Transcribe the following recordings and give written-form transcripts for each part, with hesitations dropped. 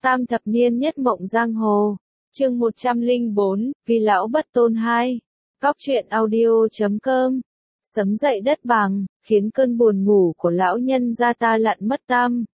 Tam thập niên nhất mộng giang hồ. Chương 104, Vì lão bất tôn 2. Góc truyện audio.com. Sấm dậy đất bằng, khiến cơn buồn ngủ của lão nhân gia ta lặn mất tâm.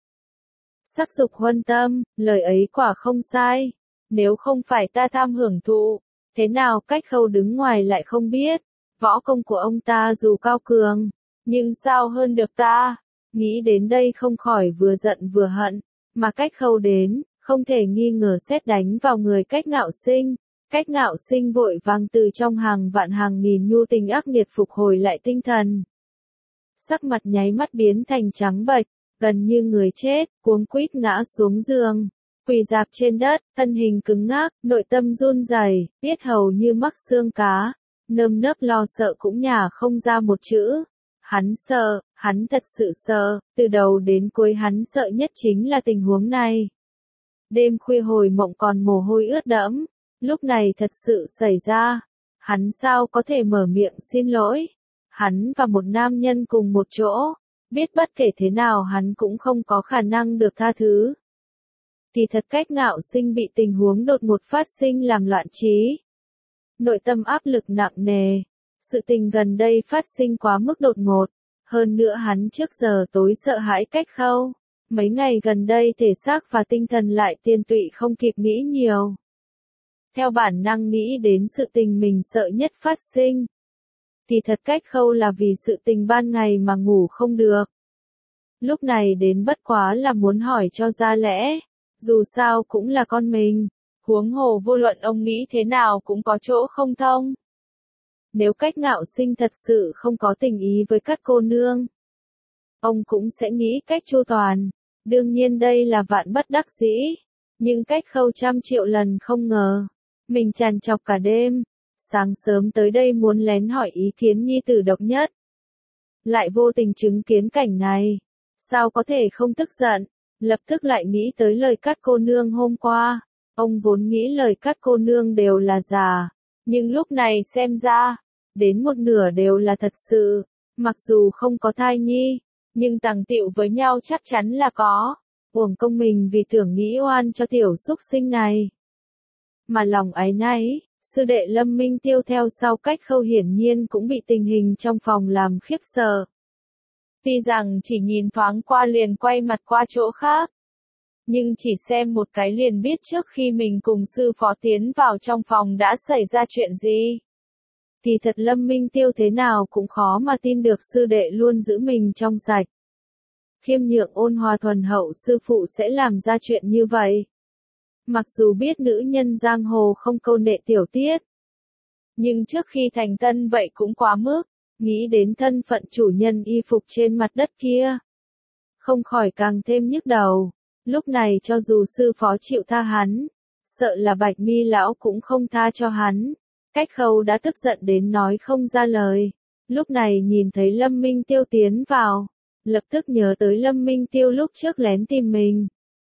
Sắc dục huân tâm, lời ấy quả không sai. Nếu không phải ta tham hưởng thụ, thế nào Cách Khâu đứng ngoài lại không biết. Võ công của ông ta dù cao cường, nhưng sao hơn được ta. Nghĩ đến đây không khỏi vừa giận vừa hận, mà Cách Khâu đến, không thể nghi ngờ sét đánh vào người Cách Ngạo Sinh. Cách Ngạo Sinh vội vàng từ trong hàng vạn hàng nghìn nhu tình ác nghiệt phục hồi lại tinh thần. Sắc mặt nháy mắt biến thành trắng bệch, gần như người chết, cuống quýt ngã xuống giường, quỳ rạp trên đất, thân hình cứng ngắc, nội tâm run rẩy, yết hầu như mắc xương cá, nơm nớp lo sợ cũng nhả không ra một chữ. Hắn sợ, hắn thật sự sợ, từ đầu đến cuối hắn sợ nhất chính là tình huống này. Đêm khuya hồi mộng còn mồ hôi ướt đẫm, lúc này thật sự xảy ra, hắn sao có thể mở miệng xin lỗi. Hắn và một nam nhân cùng một chỗ, biết bất kể thế nào hắn cũng không có khả năng được tha thứ. Thì thật Cách Ngạo Sinh bị tình huống đột ngột phát sinh làm loạn trí. Nội tâm áp lực nặng nề, sự tình gần đây phát sinh quá mức đột ngột, hơn nữa hắn trước giờ tối sợ hãi Cách Khâu. Mấy ngày gần đây thể xác và tinh thần lại tiên tụy không kịp nghĩ nhiều. Theo bản năng nghĩ đến sự tình mình sợ nhất phát sinh. Thì thật Cách Khâu là vì sự tình ban ngày mà ngủ không được. Lúc này đến bất quá là muốn hỏi cho ra lẽ, dù sao cũng là con mình, huống hồ vô luận ông nghĩ thế nào cũng có chỗ không thông. Nếu Cách Ngạo Sinh thật sự không có tình ý với các cô nương, ông cũng sẽ nghĩ cách chu toàn. Đương nhiên đây là vạn bất đắc dĩ, nhưng Cách Khâu trăm triệu lần không ngờ, mình trằn trọc cả đêm, sáng sớm tới đây muốn lén hỏi ý kiến nhi tử độc nhất. Lại vô tình chứng kiến cảnh này, sao có thể không tức giận, lập tức lại nghĩ tới lời các cô nương hôm qua. Ông vốn nghĩ lời các cô nương đều là giả, nhưng lúc này xem ra, đến một nửa đều là thật sự, mặc dù không có thai nhi, nhưng tằng tịu với nhau chắc chắn là có. Uổng công mình vì tưởng nghĩ oan cho tiểu súc sinh này. Mà lòng áy náy, sư đệ Lâm Minh Tiêu theo sau Cách Khâu hiển nhiên cũng bị tình hình trong phòng làm khiếp sợ. Tuy rằng chỉ nhìn thoáng qua liền quay mặt qua chỗ khác, nhưng chỉ xem một cái liền biết trước khi mình cùng sư phó tiến vào trong phòng đã xảy ra chuyện gì. Thì thật Lâm Minh Tiêu thế nào cũng khó mà tin được sư đệ luôn giữ mình trong sạch. Khiêm nhượng ôn hòa thuần hậu sư phụ sẽ làm ra chuyện như vậy. Mặc dù biết nữ nhân giang hồ không câu nệ tiểu tiết, nhưng trước khi thành tân vậy cũng quá mức, nghĩ đến thân phận chủ nhân y phục trên mặt đất kia, không khỏi càng thêm nhức đầu. Lúc này cho dù sư phó chịu tha hắn, sợ là Bạch Mi lão cũng không tha cho hắn. Cách Khâu đã tức giận đến nói không ra lời. Lúc này nhìn thấy Lâm Minh Tiêu tiến vào, lập tức nhớ tới Lâm Minh Tiêu lúc trước lén tìm mình.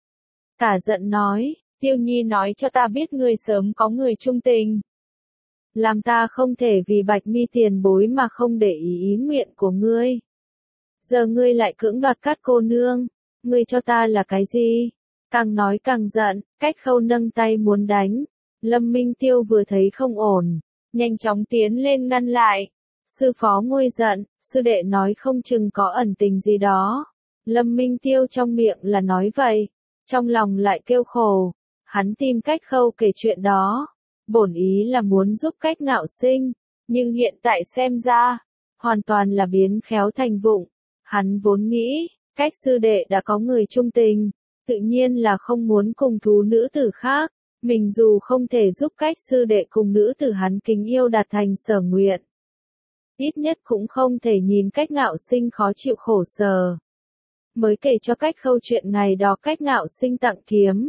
Cả giận nói, Tiêu Nhi nói cho ta biết ngươi sớm có người trung tình. Làm ta không thể vì Bạch Mi tiền bối mà không để ý nguyện của ngươi. Giờ ngươi lại cưỡng đoạt các cô nương, ngươi cho ta là cái gì? Càng nói càng giận, Cách Khâu nâng tay muốn đánh. Lâm Minh Tiêu vừa thấy không ổn, nhanh chóng tiến lên ngăn lại. Sư phó nguôi giận, sư đệ nói không chừng có ẩn tình gì đó. Lâm Minh Tiêu trong miệng là nói vậy, trong lòng lại kêu khổ. Hắn tìm Cách Khâu kể chuyện đó, bổn ý là muốn giúp Cách Ngạo Sinh, nhưng hiện tại xem ra, hoàn toàn là biến khéo thành vụng. Hắn vốn nghĩ, Cách sư đệ đã có người trung tình, tự nhiên là không muốn cùng thú nữ tử khác. Mình dù không thể giúp Cách sư đệ cùng nữ tử hắn kính yêu đạt thành sở nguyện, ít nhất cũng không thể nhìn Cách Ngạo Sinh khó chịu khổ sở. Mới kể cho Cách Khâu chuyện ngày đó Cách Ngạo Sinh tặng kiếm.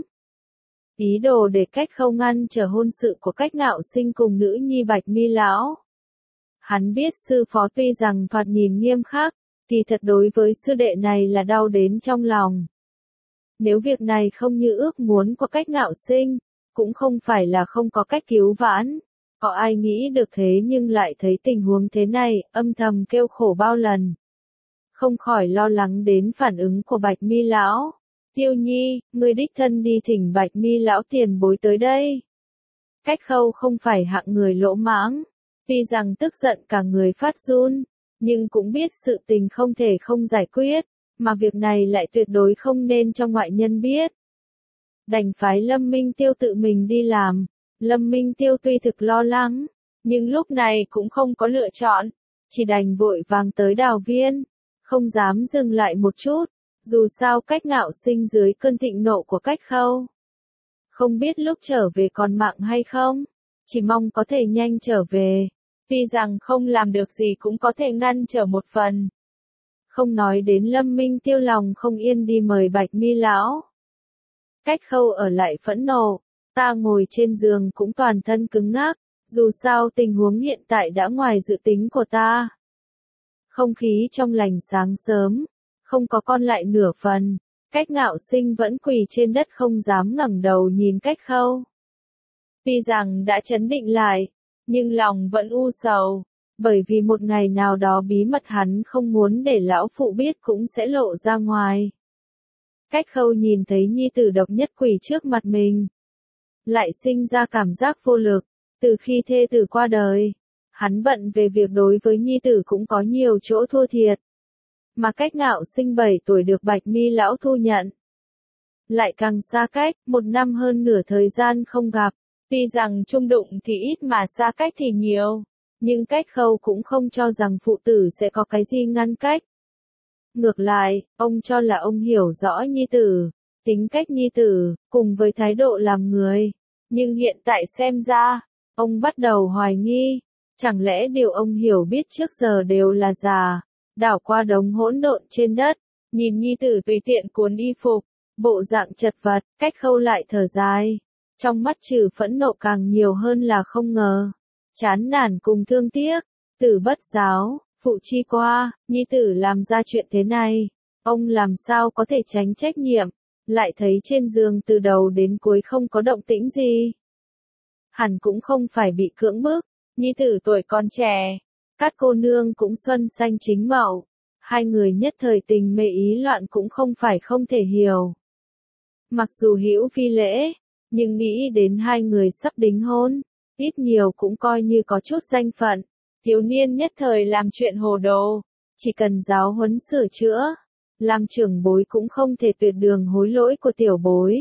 Ý đồ để Cách Khâu ngăn trở hôn sự của Cách Ngạo Sinh cùng nữ nhi Bạch Mi lão. Hắn biết sư phó tuy rằng thoạt nhìn nghiêm khắc, thì thật đối với sư đệ này là đau đến trong lòng. Nếu việc này không như ước muốn của Cách Ngạo Sinh, cũng không phải là không có cách cứu vãn. Có ai nghĩ được thế nhưng lại thấy tình huống thế này, âm thầm kêu khổ bao lần. Không khỏi lo lắng đến phản ứng của Bạch Mi lão. Tiêu Nhi, ngươi đích thân đi thỉnh Bạch Mi lão tiền bối tới đây. Cách Khâu không phải hạng người lỗ mãng, tuy rằng tức giận cả người phát run, nhưng cũng biết sự tình không thể không giải quyết, mà việc này lại tuyệt đối không nên cho ngoại nhân biết. Đành phái Lâm Minh Tiêu tự mình đi làm. Lâm Minh Tiêu tuy thực lo lắng, nhưng lúc này cũng không có lựa chọn, chỉ đành vội vàng tới Đào Viên, không dám dừng lại một chút, dù sao Cách Ngạo Sinh dưới cơn thịnh nộ của Cách Khâu. Không biết lúc trở về còn mạng hay không, chỉ mong có thể nhanh trở về, tuy rằng không làm được gì cũng có thể ngăn trở một phần. Không nói đến Lâm Minh Tiêu lòng không yên đi mời Bạch Mi lão. Cách Khâu ở lại phẫn nộ, ta ngồi trên giường cũng toàn thân cứng ngắc, dù sao tình huống hiện tại đã ngoài dự tính của ta. Không khí trong lành sáng sớm, không có con lại nửa phần, Cách Ngạo Sinh vẫn quỳ trên đất không dám ngẩng đầu nhìn Cách Khâu. Tuy rằng đã trấn định lại, nhưng lòng vẫn u sầu, bởi vì một ngày nào đó bí mật hắn không muốn để lão phụ biết cũng sẽ lộ ra ngoài. Cách Khâu nhìn thấy nhi tử độc nhất quỳ trước mặt mình, lại sinh ra cảm giác vô lực, từ khi thê tử qua đời, hắn bận về việc đối với nhi tử cũng có nhiều chỗ thua thiệt. Mà Cách Ngạo Sinh 7 tuổi được Bạch Mi lão thu nhận. Lại càng xa cách, 1 năm hơn nửa thời gian không gặp, tuy rằng chung đụng thì ít mà xa cách thì nhiều, nhưng Cách Khâu cũng không cho rằng phụ tử sẽ có cái gì ngăn cách. Ngược lại, ông cho là ông hiểu rõ nhi tử, tính cách nhi tử, cùng với thái độ làm người. Nhưng hiện tại xem ra, ông bắt đầu hoài nghi, chẳng lẽ điều ông hiểu biết trước giờ đều là giả. Đảo qua đống hỗn độn trên đất, nhìn nhi tử tùy tiện cuốn y phục, bộ dạng chật vật, Cách Khâu lại thở dài. Trong mắt trừ phẫn nộ càng nhiều hơn là không ngờ, chán nản cùng thương tiếc. Tử Bất Giáo, phụ chi qua, nhi tử làm ra chuyện thế này, ông làm sao có thể tránh trách nhiệm, lại thấy trên giường từ đầu đến cuối không có động tĩnh gì. Hẳn cũng không phải bị cưỡng bức, nhi tử tuổi còn trẻ, các cô nương cũng xuân xanh chính mậu, hai người nhất thời tình mê ý loạn cũng không phải không thể hiểu. Mặc dù hữu phi lễ, nhưng nghĩ đến hai người sắp đính hôn, ít nhiều cũng coi như có chút danh phận. Thiếu niên nhất thời làm chuyện hồ đồ, chỉ cần giáo huấn sửa chữa, làm trưởng bối cũng không thể tuyệt đường hối lỗi của tiểu bối.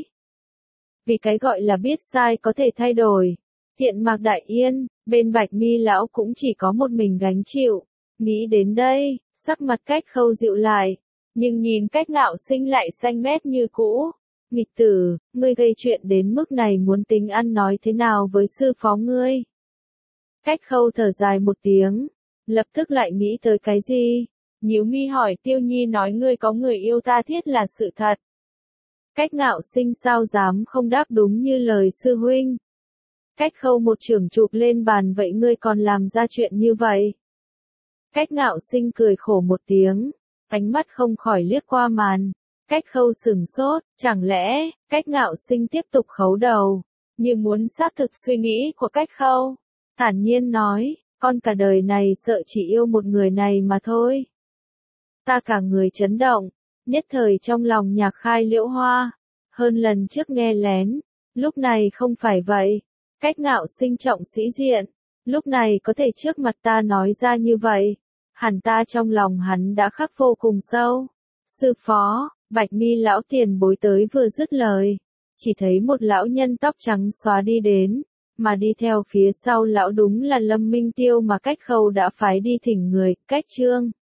Vì cái gọi là biết sai có thể thay đổi. Thiện Mạc Đại Yên, bên Bạch Mi lão cũng chỉ có một mình gánh chịu. Nghĩ đến đây, sắc mặt Cách Khâu dịu lại, nhưng nhìn Cách Ngạo Sinh lại xanh mét như cũ. Nghịch tử, ngươi gây chuyện đến mức này muốn tính ăn nói thế nào với sư phó ngươi? Cách Khâu thở dài một tiếng, lập tức lại nghĩ tới cái gì? Nhíu mi hỏi Tiêu Nhi nói ngươi có người yêu ta thiết là sự thật. Cách Ngạo Sinh sao dám không đáp đúng như lời sư huynh. Cách Khâu một chưởng chụp lên bàn, vậy ngươi còn làm ra chuyện như vậy? Cách Ngạo Sinh cười khổ một tiếng, ánh mắt không khỏi liếc qua màn. Cách Khâu sửng sốt, chẳng lẽ, Cách Ngạo Sinh tiếp tục khấu đầu, như muốn xác thực suy nghĩ của Cách Khâu. Thản nhiên nói, con cả đời này sợ chỉ yêu một người này mà thôi. Ta cả người chấn động, nhất thời trong lòng nhạc khai liễu hoa, hơn lần trước nghe lén, lúc này không phải vậy. Cách Ngạo Sinh trọng sĩ diện, lúc này có thể trước mặt ta nói ra như vậy, hẳn ta trong lòng hắn đã khắc vô cùng sâu. Sư phó, Bạch Mi lão tiền bối tới vừa dứt lời, chỉ thấy một lão nhân tóc trắng xóa đi đến, mà đi theo phía sau lão đúng là Lâm Minh Tiêu mà Cách Khâu đã phái đi thỉnh người. Cách Trương